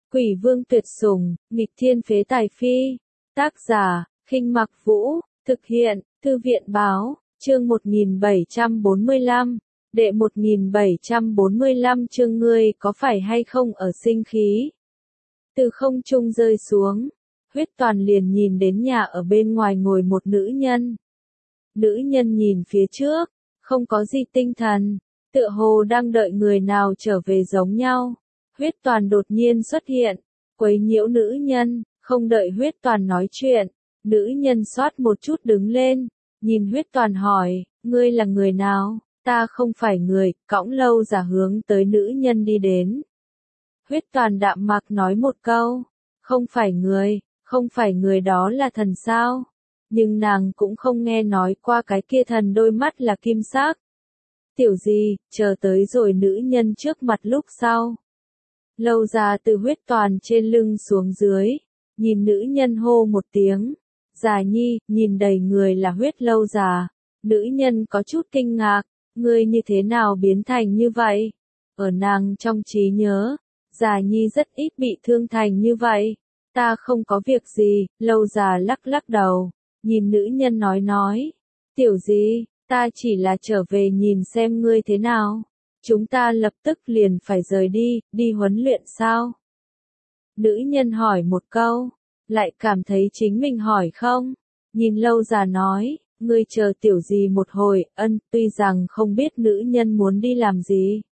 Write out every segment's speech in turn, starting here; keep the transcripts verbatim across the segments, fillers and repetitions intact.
Quỷ vương tuyệt sủng, nghịch thiên phế tài phi. Tác giả, Khinh Mặc Vũ, thực hiện, Thư viện báo, chương một nghìn bảy trăm bốn mươi lăm, đệ một nghìn bảy trăm bốn mươi lăm chương ngươi có phải hay không ở sinh khí. Từ không trung rơi xuống, Huyết Toàn liền nhìn đến nhà ở bên ngoài ngồi một nữ nhân. Nữ nhân nhìn phía trước, không có gì tinh thần, tựa hồ đang đợi người nào trở về giống nhau. Huyết Toàn đột nhiên xuất hiện, quấy nhiễu nữ nhân, không đợi Huyết Toàn nói chuyện, nữ nhân xoát một chút đứng lên, nhìn Huyết Toàn hỏi, ngươi là người nào? Ta không phải người, cõng Lâu Giả hướng tới nữ nhân đi đến. Huyết Toàn đạm mạc nói một câu, không phải người, không phải người đó là thần sao? Nhưng nàng cũng không nghe nói qua cái kia thần đôi mắt là kim sắc. Tiểu gì, chờ tới rồi nữ nhân trước mặt lúc sau. Lâu Giả từ Huyết Toàn trên lưng xuống dưới, nhìn nữ nhân hô một tiếng. Già nhi, nhìn đầy người là huyết Lâu Giả. Nữ nhân có chút kinh ngạc, ngươi như thế nào biến thành như vậy? Ở nàng trong trí nhớ, Già nhi rất ít bị thương thành như vậy. Ta không có việc gì, Lâu Giả lắc lắc đầu, nhìn nữ nhân nói nói. Tiểu gì, ta chỉ là trở về nhìn xem ngươi thế nào. Chúng ta lập tức liền phải rời đi, đi huấn luyện sao? Nữ nhân hỏi một câu, lại cảm thấy chính mình hỏi không? Nhìn Lâu Giả nói, ngươi chờ tiểu gì một hồi, ân, tuy rằng không biết nữ nhân muốn đi làm gì.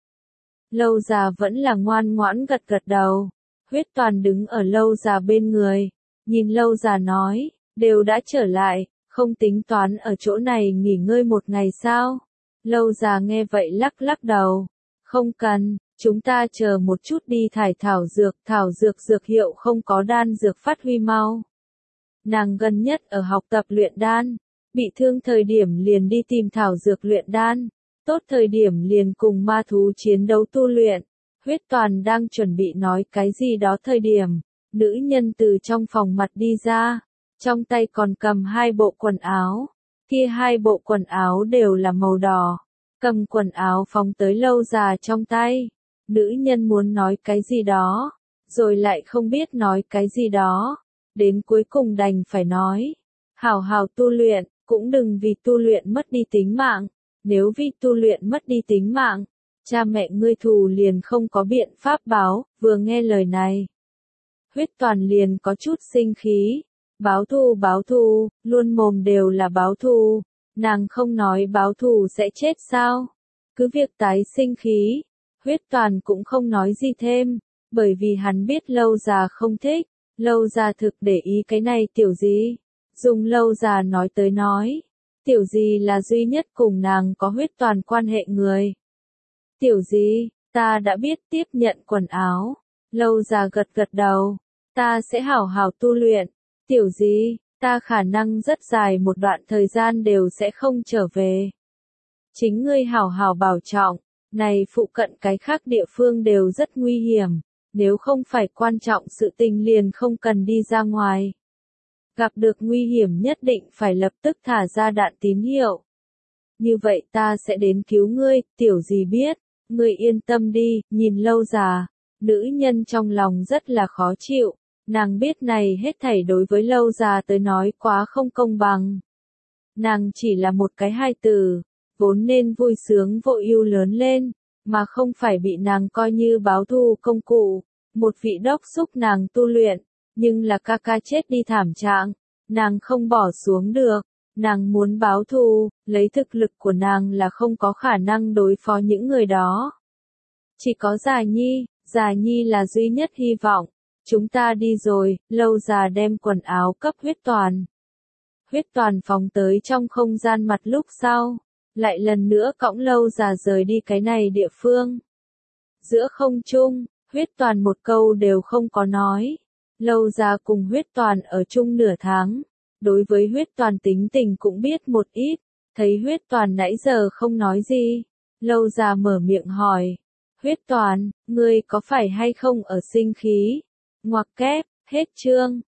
Lâu Giả vẫn là ngoan ngoãn gật gật đầu. Huyết Toàn đứng ở Lâu Giả bên người, nhìn Lâu Giả nói, đều đã trở lại, không tính toán ở chỗ này nghỉ ngơi một ngày sao? Lâu Giả nghe vậy lắc lắc đầu, không cần, chúng ta chờ một chút đi thải thảo dược, thảo dược dược hiệu không có đan dược phát huy mau. Nàng gần nhất ở học tập luyện đan, bị thương thời điểm liền đi tìm thảo dược luyện đan, tốt thời điểm liền cùng ma thú chiến đấu tu luyện. Huyết Toàn đang chuẩn bị nói cái gì đó thời điểm, nữ nhân từ trong phòng mặt đi ra, trong tay còn cầm hai bộ quần áo, kia hai bộ quần áo đều là màu đỏ, cầm quần áo phóng tới Lâu Giả trong tay. Nữ nhân muốn nói cái gì đó, rồi lại không biết nói cái gì đó, đến cuối cùng đành phải nói, hảo hảo tu luyện, cũng đừng vì tu luyện mất đi tính mạng, nếu vì tu luyện mất đi tính mạng, cha mẹ ngươi thù liền không có biện pháp báo. Vừa nghe lời này, Huyết Toàn liền có chút sinh khí, báo thù báo thù, luôn mồm đều là báo thù, nàng không nói báo thù sẽ chết sao? Cứ việc tái sinh khí, Huyết Toàn cũng không nói gì thêm, bởi vì hắn biết Lâu Giả không thích, Lâu Giả thực để ý cái này tiểu gì, dùng Lâu Giả nói tới nói, tiểu gì là duy nhất cùng nàng có Huyết Toàn quan hệ người. Tiểu gì, ta đã biết, tiếp nhận quần áo. Lâu Giả gật gật đầu, ta sẽ hảo hảo tu luyện. Tiểu gì, ta khả năng rất dài một đoạn thời gian đều sẽ không trở về. Chính ngươi hảo hảo bảo trọng, này phụ cận cái khác địa phương đều rất nguy hiểm, nếu không phải quan trọng sự tình liền không cần đi ra ngoài. Gặp được nguy hiểm nhất định phải lập tức thả ra đạn tín hiệu. Như vậy ta sẽ đến cứu ngươi, tiểu gì biết. Ngươi yên tâm đi, nhìn Lâu Giả, nữ nhân trong lòng rất là khó chịu, nàng biết này hết thảy đối với Lâu Giả tới nói quá không công bằng. Nàng chỉ là một cái hài tử, vốn nên vui sướng vội yêu lớn lên, mà không phải bị nàng coi như báo thù công cụ, một vị đốc xúc nàng tu luyện, nhưng là ca ca chết đi thảm trạng, nàng không bỏ xuống được. Nàng muốn báo thù, lấy thực lực của nàng là không có khả năng đối phó những người đó. Chỉ có Già nhi, Già nhi là duy nhất hy vọng. Chúng ta đi rồi, Lâu Giả đem quần áo cấp Huyết Toàn. Huyết Toàn phóng tới trong không gian mặt lúc sau, lại lần nữa cõng Lâu Giả rời đi cái này địa phương. Giữa không trung, Huyết Toàn một câu đều không có nói. Lâu Giả cùng Huyết Toàn ở chung nửa tháng. Đối với Huyết Toàn tính tình cũng biết một ít, thấy Huyết Toàn nãy giờ không nói gì. Lâu Giả mở miệng hỏi, Huyết Toàn, ngươi có phải hay không ở sinh khí? Ngoặc kép, hết chương.